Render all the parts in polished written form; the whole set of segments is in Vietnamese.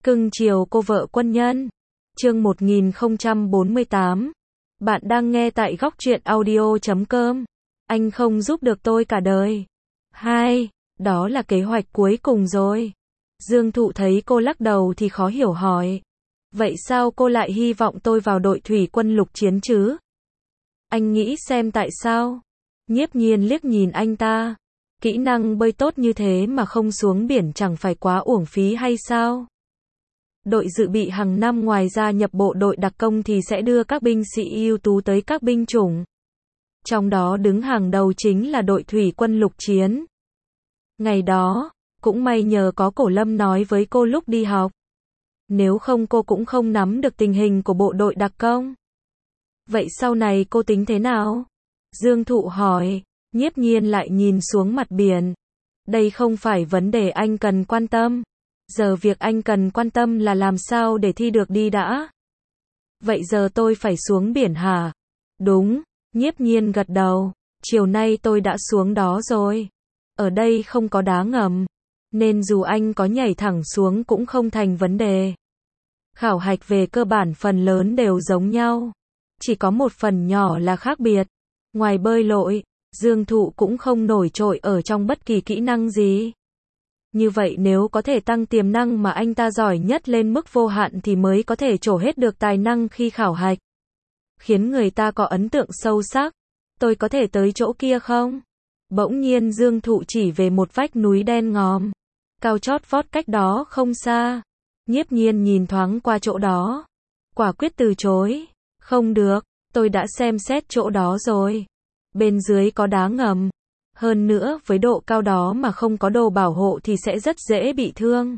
Cưng chiều cô vợ quân nhân. Chương 1048. Bạn đang nghe tại góc truyện audio.com. Anh không giúp được tôi cả đời. 2. Đó là kế hoạch cuối cùng rồi. Dương Thụ thấy cô lắc đầu thì khó hiểu hỏi. Vậy sao cô lại hy vọng tôi vào đội thủy quân lục chiến chứ? Anh nghĩ xem tại sao? Nhiếp Nhiên liếc nhìn anh ta. Kỹ năng bơi tốt như thế mà không xuống biển chẳng phải quá uổng phí hay sao? Đội dự bị hàng năm ngoài ra nhập bộ đội đặc công thì sẽ đưa các binh sĩ ưu tú tới các binh chủng. Trong đó đứng hàng đầu chính là đội thủy quân lục chiến. Ngày đó, cũng may nhờ có Cổ Lâm nói với cô lúc đi học. Nếu không cô cũng không nắm được tình hình của bộ đội đặc công. Vậy sau này cô tính thế nào? Dương Thụ hỏi. Nhiếp Nhiên lại nhìn xuống mặt biển. Đây không phải vấn đề anh cần quan tâm. Giờ việc anh cần quan tâm là làm sao để thi được đi đã. Vậy giờ tôi phải xuống biển hả? Đúng, Nhiếp Nhiên gật đầu. Chiều nay tôi đã xuống đó rồi. Ở đây không có đá ngầm, nên dù anh có nhảy thẳng xuống cũng không thành vấn đề. Khảo hạch về cơ bản phần lớn đều giống nhau. Chỉ có một phần nhỏ là khác biệt. Ngoài bơi lội, Dương Thụ cũng không nổi trội ở trong bất kỳ kỹ năng gì. Như vậy nếu có thể tăng tiềm năng mà anh ta giỏi nhất lên mức vô hạn thì mới có thể trổ hết được tài năng khi khảo hạch. Khiến người ta có ấn tượng sâu sắc. Tôi có thể tới chỗ kia không? Bỗng nhiên Dương Thụ chỉ về một vách núi đen ngòm. Cao chót vót cách đó không xa. Nhiếp Nhiên nhìn thoáng qua chỗ đó. Quả quyết từ chối. Không được, tôi đã xem xét chỗ đó rồi. Bên dưới có đá ngầm. Hơn nữa với độ cao đó mà không có đồ bảo hộ thì sẽ rất dễ bị thương.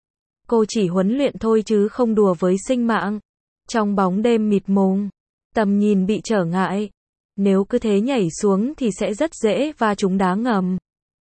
Cô chỉ huấn luyện thôi chứ không đùa với sinh mạng. Trong bóng đêm mịt mùng, tầm nhìn bị trở ngại. Nếu cứ thế nhảy xuống thì sẽ rất dễ va trúng đá ngầm.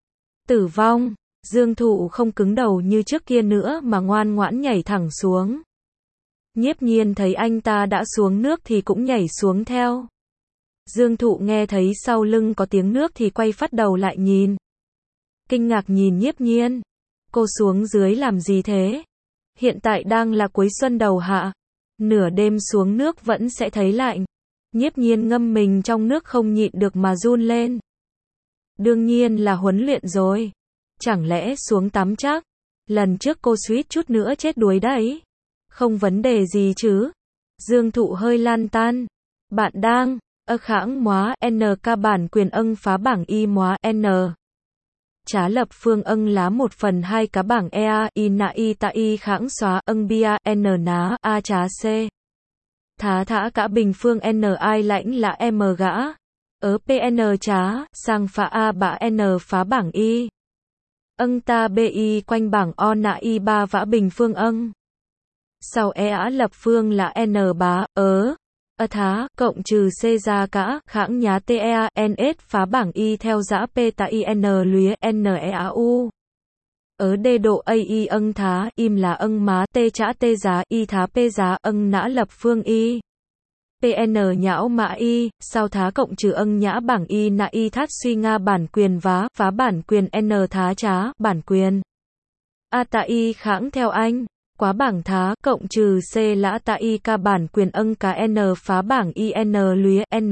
Tử vong. Dương Thụ không cứng đầu như trước kia nữa mà ngoan ngoãn nhảy thẳng xuống. Nhiếp Nhiên thấy anh ta đã xuống nước thì cũng nhảy xuống theo. Dương Thụ nghe thấy sau lưng có tiếng nước thì quay phát đầu lại nhìn. Kinh ngạc nhìn Nhiếp Nhiên. Cô xuống dưới làm gì thế? Hiện tại đang là cuối xuân đầu hạ. Nửa đêm xuống nước vẫn sẽ thấy lạnh. Nhiếp Nhiên ngâm mình trong nước không nhịn được mà run lên. Đương nhiên là huấn luyện rồi. Chẳng lẽ xuống tắm chắc? Lần trước cô suýt chút nữa chết đuối đấy. Không vấn đề gì chứ? Dương Thụ hơi lan tan. Bạn đang khãng móa NK bản quyền âng phá bảng y móa N. Trá lập phương âng lá 1/2 cá bảng EA y nạ y tạ y khãng xóa âng bia N ná A trá C. Thá thả cả bình phương N ai lãnh là M gã. Ở PN trá, sang phá A bã N phá bảng y. Âng ta BI quanh bảng O nạ y ba vã bình phương âng. Sau EA lập phương là N bá, thá, cộng trừ C ra cả, khãng nhá TEA, NS phá bảng Y theo giã P tạ IN luyến NEAU. Ở đê độ AI âng thá, im là âng má T trã T giá Y thá P giá âng nã lập phương Y. PN nhão mã Y, sau thá cộng trừ âng nhã bảng Y nạ Y thát suy nga bản quyền vá, phá bản quyền N thá trá, bản quyền. A tạ Y khãng theo anh. Quá bảng thá, cộng trừ C lã tạ y ca bản quyền âng cá N phá bảng IN luyến N.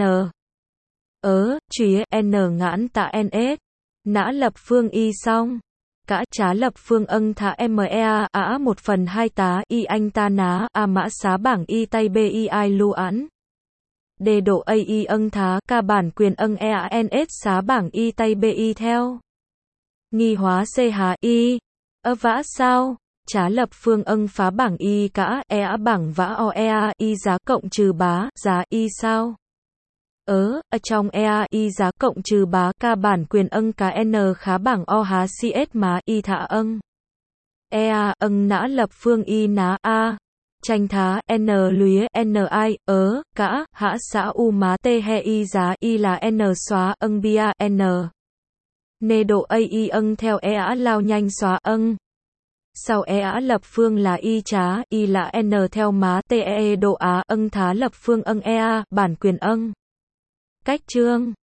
Chúy N ngãn tạ NS. Nã lập phương Y xong. Cả trá lập phương âng thá MEA ả 1/2 tá Y anh ta ná A mã xá bảng Y tay BI lưu án. Đề độ AI âng thá ca bản quyền âng EANS xá bảng Y tay BI theo. Nghi hóa C hà Y. Vã sao? Trá lập phương âng phá bảng Y cả EA bảng vã OEA Y giá cộng trừ bá giá Y sao? Trong EA Y giá cộng trừ bá ca bản quyền âng cá N khá bảng O há CS má Y thả âng. EA âng nã lập phương Y ná A. Tranh thá N luyến NI cả hã xã U má T he Y giá Y là N xóa âng bia N. Nê độ AI âng theo EA lao nhanh xóa âng. Sau EA lập phương là Y trá, Y là N theo má TE độ Á âng thá lập phương âng EA, bản quyền âng. Cách chương